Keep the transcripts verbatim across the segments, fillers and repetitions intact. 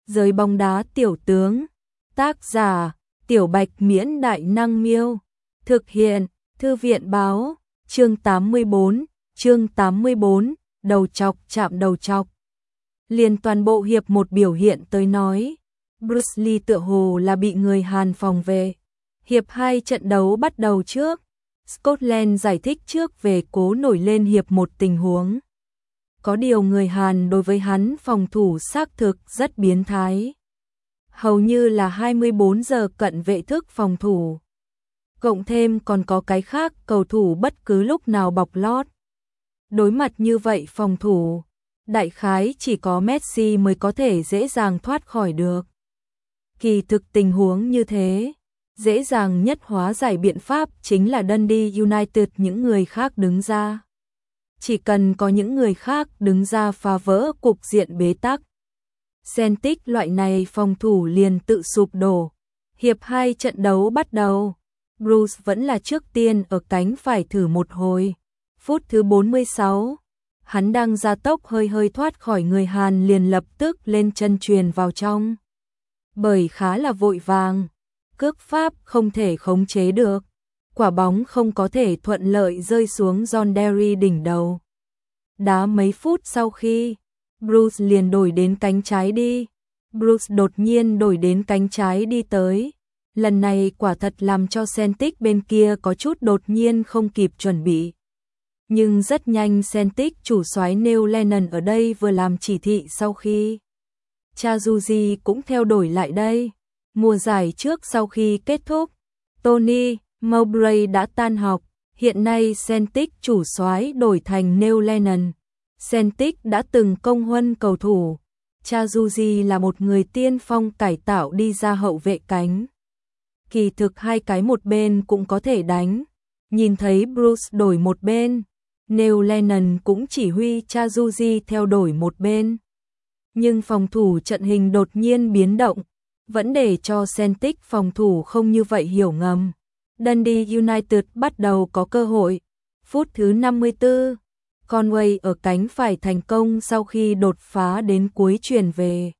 Giới bóng đá tiểu tướng. Tác giả: Tiểu Bạch Miễn Đại Năng Miêu. Thực hiện: Thư viện Báo. Chương tám mươi bốn, chương tám mươi bốn, đầu chọc chạm đầu chọc. Liền toàn bộ hiệp một biểu hiện tới nói, Bruce Lee tựa hồ là bị người Hàn phòng về. Hiệp hai trận đấu bắt đầu trước, Scotland giải thích trước về cố nổi lên hiệp một tình huống. Có điều người Hàn đối với hắn phòng thủ xác thực rất biến thái. Hầu như là hai mươi bốn giờ cận vệ thức phòng thủ. Cộng thêm còn có cái khác cầu thủ bất cứ lúc nào bọc lót. Đối mặt như vậy phòng thủ, đại khái chỉ có Messi mới có thể dễ dàng thoát khỏi được. Kỳ thực tình huống như thế, dễ dàng nhất hóa giải biện pháp chính là Dundee United những người khác đứng ra. Chỉ cần có những người khác đứng ra phá vỡ cục diện bế tắc, Celtic loại này phòng thủ liền tự sụp đổ. Hiệp hai trận đấu bắt đầu, Bruce vẫn là trước tiên ở cánh phải thử một hồi. Phút thứ bốn mươi sáu, hắn đang gia tốc hơi hơi thoát khỏi người Hàn liền lập tức lên chân truyền vào trong. Bởi khá là vội vàng, cước pháp không thể khống chế được, quả bóng không có thể thuận lợi rơi xuống John Derry đỉnh đầu. Đá mấy phút sau khi, Bruce liền đổi đến cánh trái đi. Bruce đột nhiên đổi đến cánh trái đi tới. Lần này quả thật làm cho Celtic bên kia có chút đột nhiên không kịp chuẩn bị. Nhưng rất nhanh Celtic chủ soái Neil Lennon ở đây vừa làm chỉ thị sau khi Chazuji cũng theo đổi lại đây. Mùa giải trước sau khi kết thúc, Tony Mowbray đã tan học, hiện nay Celtic chủ soái đổi thành Neil Lennon. Celtic đã từng công huân cầu thủ, Chazuji là một người tiên phong cải tạo đi ra hậu vệ cánh. Kỳ thực hai cái một bên cũng có thể đánh. Nhìn thấy Bruce đổi một bên, Neil Lennon cũng chỉ huy Chazuji theo đổi một bên. Nhưng phòng thủ trận hình đột nhiên biến động, vẫn để cho Celtic phòng thủ không như vậy hiểu ngầm. Dundee United bắt đầu có cơ hội. Phút thứ năm mươi tư, Conway ở cánh phải thành công sau khi đột phá đến cuối chuyền về.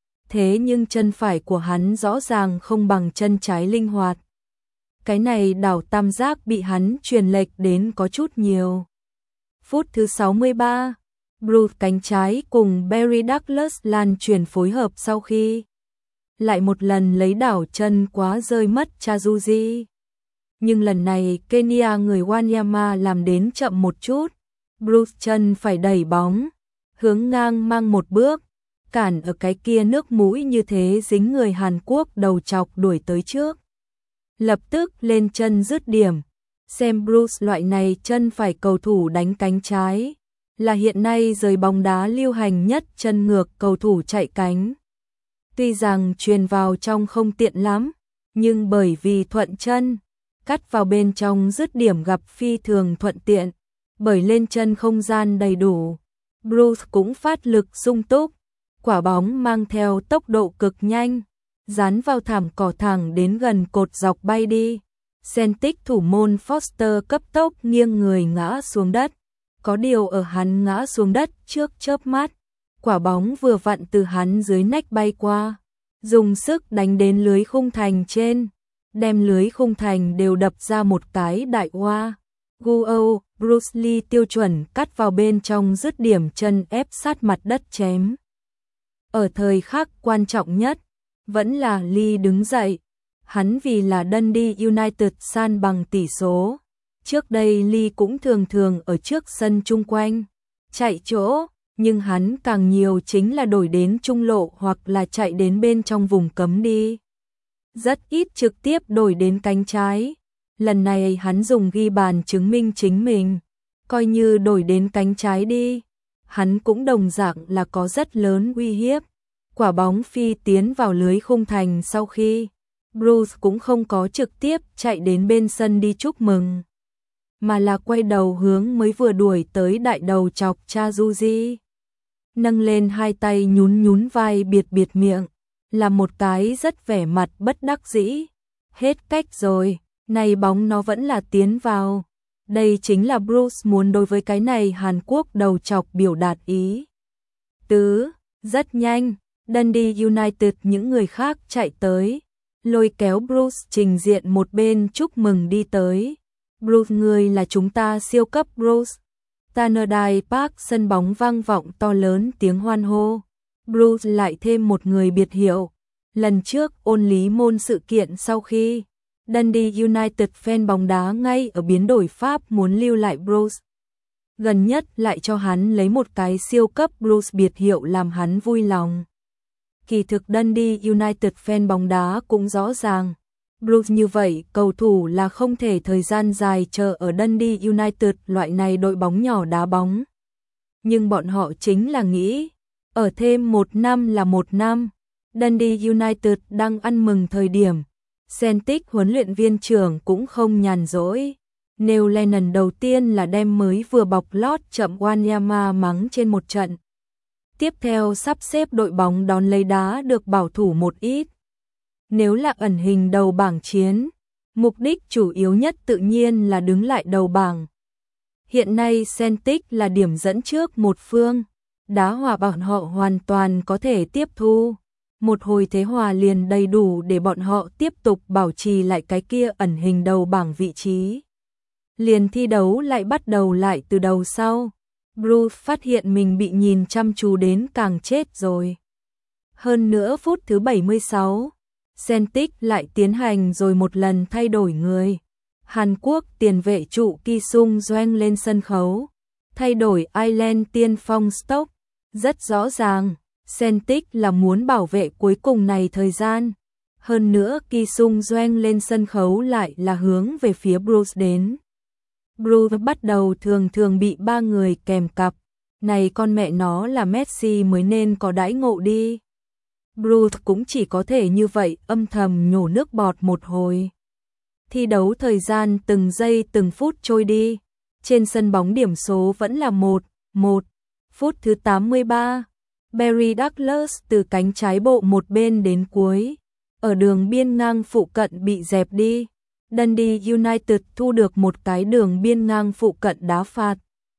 Thế nhưng chân phải của hắn rõ ràng không bằng chân trái linh hoạt. Cái này đảo tam giác bị hắn chuyền lệch đến có chút nhiều. Phút thứ sáu mươi ba, Bruce cánh trái cùng Barry Douglas lan truyền phối hợp sau khi lại một lần lấy đảo chân quá rơi mất Chazuji. Nhưng lần này Kenya người Wanyama làm đến chậm một chút. Bruce chân phải đẩy bóng, hướng ngang mang một bước, cản ở cái kia nước mũi như thế dính người Hàn Quốc đầu chọc đuổi tới trước. Lập tức lên chân dứt điểm. Xem Bruce loại này chân phải cầu thủ đánh cánh trái, là hiện nay giới bóng đá lưu hành nhất chân ngược cầu thủ chạy cánh. Tuy rằng truyền vào trong không tiện lắm, nhưng bởi vì thuận chân, cắt vào bên trong dứt điểm gặp phi thường thuận tiện. Bởi lên chân không gian đầy đủ, Bruce cũng phát lực sung túc, quả bóng mang theo tốc độ cực nhanh, dán vào thảm cỏ thẳng đến gần cột dọc bay đi. Celtic thủ môn Foster cấp tốc nghiêng người ngã xuống đất, có điều ở hắn ngã xuống đất trước chớp mắt, quả bóng vừa vặn từ hắn dưới nách bay qua, dùng sức đánh đến lưới khung thành trên, đem lưới khung thành đều đập ra một cái đại hoa. Guo, Bruce Lee tiêu chuẩn cắt vào bên trong dứt điểm chân ép sát mặt đất chém. Ở thời khắc quan trọng nhất, vẫn là Lee đứng dậy. Hắn vì là Dundee United san bằng tỷ số. Trước đây Lee cũng thường thường ở trước sân chung quanh, chạy chỗ, nhưng hắn càng nhiều chính là đổi đến trung lộ hoặc là chạy đến bên trong vùng cấm đi. Rất ít trực tiếp đổi đến cánh trái. Lần này hắn dùng ghi bàn chứng minh chính mình, coi như đổi đến cánh trái đi, hắn cũng đồng dạng là có rất lớn uy hiếp. Quả bóng phi tiến vào lưới khung thành sau khi, Bruce cũng không có trực tiếp chạy đến bên sân đi chúc mừng, mà là quay đầu hướng mới vừa đuổi tới đại đầu chọc Chazuji. Nâng lên hai tay nhún nhún vai biệt biệt miệng, là một cái rất vẻ mặt bất đắc dĩ. Hết cách rồi. Này bóng nó vẫn là tiến vào. Đây chính là Bruce muốn đối với cái này Hàn Quốc đầu chọc biểu đạt ý tứ. Rất nhanh, Dundee United những người khác chạy tới, lôi kéo Bruce trình diện một bên chúc mừng đi tới. Bruce người là chúng ta siêu cấp Bruce. Tannadice Park sân bóng vang vọng to lớn tiếng hoan hô. Bruce lại thêm một người biệt hiệu. Lần trước ôn lý môn sự kiện sau khi Dundee United fan bóng đá ngay ở biến đổi Pháp muốn lưu lại Bruce. Gần nhất lại cho hắn lấy một cái siêu cấp Bruce biệt hiệu làm hắn vui lòng. Kỳ thực Dundee United fan bóng đá cũng rõ ràng. Bruce như vậy, cầu thủ là không thể thời gian dài chờ ở Dundee United loại này đội bóng nhỏ đá bóng. Nhưng bọn họ chính là nghĩ, ở thêm một năm là một năm. Dundee United đang ăn mừng thời điểm. Celtic huấn luyện viên trưởng cũng không nhàn rỗi. Neil Lennon đầu tiên là đem mới vừa bọc lót chậm Wanyama mắng trên một trận. Tiếp theo sắp xếp đội bóng đón lấy đá được bảo thủ một ít. Nếu là ẩn hình đầu bảng chiến, mục đích chủ yếu nhất tự nhiên là đứng lại đầu bảng. Hiện nay Celtic là điểm dẫn trước một phương, đá hòa bọn họ hoàn toàn có thể tiếp thu. Một hồi thế hòa liền đầy đủ để bọn họ tiếp tục bảo trì lại cái kia ẩn hình đầu bảng vị trí. Liền thi đấu lại bắt đầu lại từ đầu sau. Bruce phát hiện mình bị nhìn chăm chú đến càng chết rồi. Hơn nữa phút thứ bảy mươi sáu, Celtic lại tiến hành rồi một lần thay đổi người. Hàn Quốc tiền vệ trụ Ki Sung Joeng lên sân khấu, thay đổi Ireland tiên phong Stoke. Rất rõ ràng, Celtic là muốn bảo vệ cuối cùng này thời gian. Hơn nữa Ki Sung Joeng lên sân khấu lại là hướng về phía Bruce đến. Bruce bắt đầu thường thường bị ba người kèm cặp. Này con mẹ nó là Messi mới nên có đãi ngộ đi. Bruce cũng chỉ có thể như vậy âm thầm nhổ nước bọt một hồi. Thi đấu thời gian từng giây từng phút trôi đi. Trên sân bóng điểm số vẫn là một một. Phút thứ tám mươi ba, Barry Douglas từ cánh trái bộ một bên đến cuối. Ở đường biên ngang phụ cận bị dẹp đi. Dundee United thu được một cái đường biên ngang phụ cận đá phạt.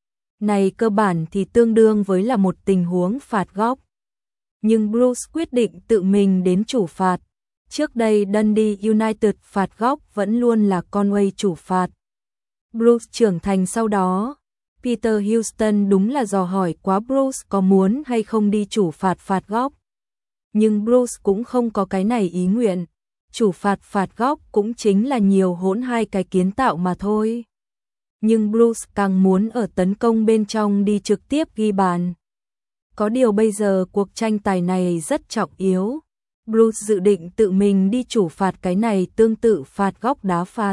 Này cơ bản thì tương đương với là một tình huống phạt góc. Nhưng Bruce quyết định tự mình đến chủ phạt. Trước đây Dundee United phạt góc vẫn luôn là Conway chủ phạt. Bruce trưởng thành sau đó. Peter Houston đúng là dò hỏi quá Bruce có muốn hay không đi chủ phạt phạt góc. Nhưng Bruce cũng không có cái này ý nguyện. Chủ phạt phạt góc cũng chính là nhiều hỗn hai cái kiến tạo mà thôi. Nhưng Bruce càng muốn ở tấn công bên trong đi trực tiếp ghi bàn. Có điều bây giờ cuộc tranh tài này rất trọng yếu. Bruce dự định tự mình đi chủ phạt cái này tương tự phạt góc đá phạt.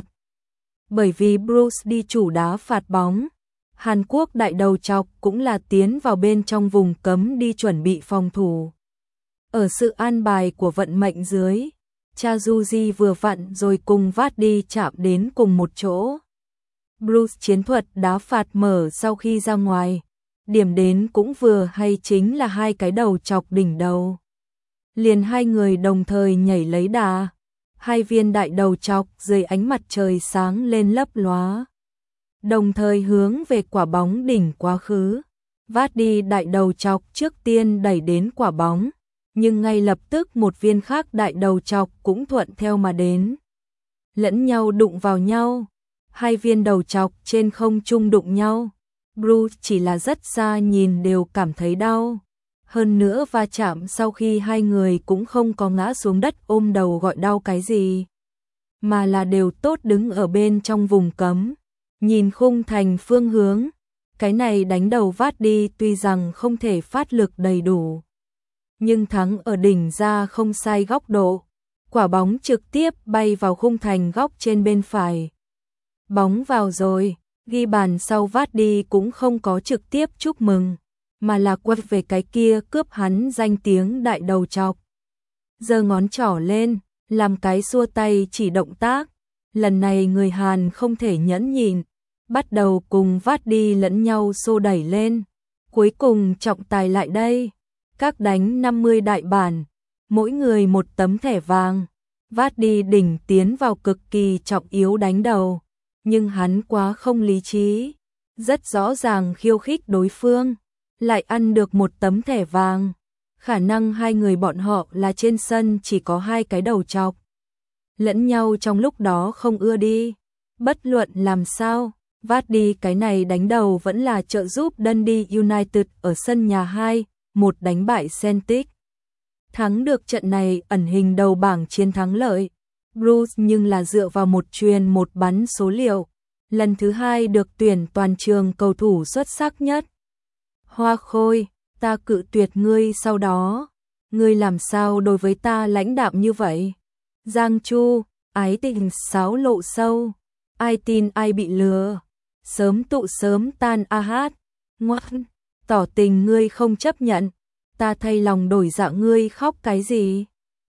Bởi vì Bruce đi chủ đá phạt bóng, Hàn Quốc đại đầu chọc cũng là tiến vào bên trong vùng cấm đi chuẩn bị phòng thủ. Ở sự an bài của vận mệnh dưới, Cha Juji vừa vặn rồi cùng Vardy chạm đến cùng một chỗ. Bruce chiến thuật đá phạt mở sau khi ra ngoài. Điểm đến cũng vừa hay chính là hai cái đầu chọc đỉnh đầu. Liền hai người đồng thời nhảy lấy đà. Hai viên đại đầu chọc dưới ánh mặt trời sáng lên lấp lóa. Đồng thời hướng về quả bóng đỉnh quá khứ. Vardy đại đầu chọc trước tiên đẩy đến quả bóng. Nhưng ngay lập tức một viên khác đại đầu chọc cũng thuận theo mà đến. Lẫn nhau đụng vào nhau. Hai viên đầu chọc trên không trung đụng nhau. Bruce chỉ là rất xa nhìn đều cảm thấy đau. Hơn nữa va chạm sau khi hai người cũng không có ngã xuống đất ôm đầu gọi đau cái gì. Mà là đều tốt đứng ở bên trong vùng cấm. Nhìn khung thành phương hướng. Cái này đánh đầu Vardy tuy rằng không thể phát lực đầy đủ. Nhưng thắng ở đỉnh ra không sai góc độ. Quả bóng trực tiếp bay vào khung thành góc trên bên phải. Bóng vào rồi, ghi bàn sau Vardy cũng không có trực tiếp chúc mừng, mà là quật về cái kia cướp hắn danh tiếng đại đầu chọc. Giơ ngón trỏ lên, làm cái xua tay chỉ động tác. Lần này người Hàn không thể nhẫn nhịn, bắt đầu cùng Vardy lẫn nhau xô đẩy lên. Cuối cùng trọng tài lại đây. Các đánh năm mươi đại bản, mỗi người một tấm thẻ vàng. Vardy đỉnh tiến vào cực kỳ trọng yếu đánh đầu, nhưng hắn quá không lý trí, rất rõ ràng khiêu khích đối phương, lại ăn được một tấm thẻ vàng. khả năng hai người bọn họ là trên sân chỉ có hai cái đầu chọc. Lẫn nhau trong lúc đó không ưa đi. Bất luận làm sao, Vardy cái này đánh đầu vẫn là trợ giúp Dundee United ở sân nhà hai một đánh bại Celtic. Thắng được trận này ẩn hình đầu bảng chiến thắng lợi. Bruce nhưng là dựa vào một truyền một bắn số liệu. Lần thứ hai được tuyển toàn trường cầu thủ xuất sắc nhất. Hoa Khôi, ta cự tuyệt ngươi sau đó. Ngươi làm sao đối với ta lãnh đạm như vậy? Giang Chu, ái tình sáo lộ sâu. Ai tin ai bị lừa. Sớm tụ sớm tan a hát. Ngoan, tỏ tình ngươi không chấp nhận. Ta thay lòng đổi dạ ngươi khóc cái gì?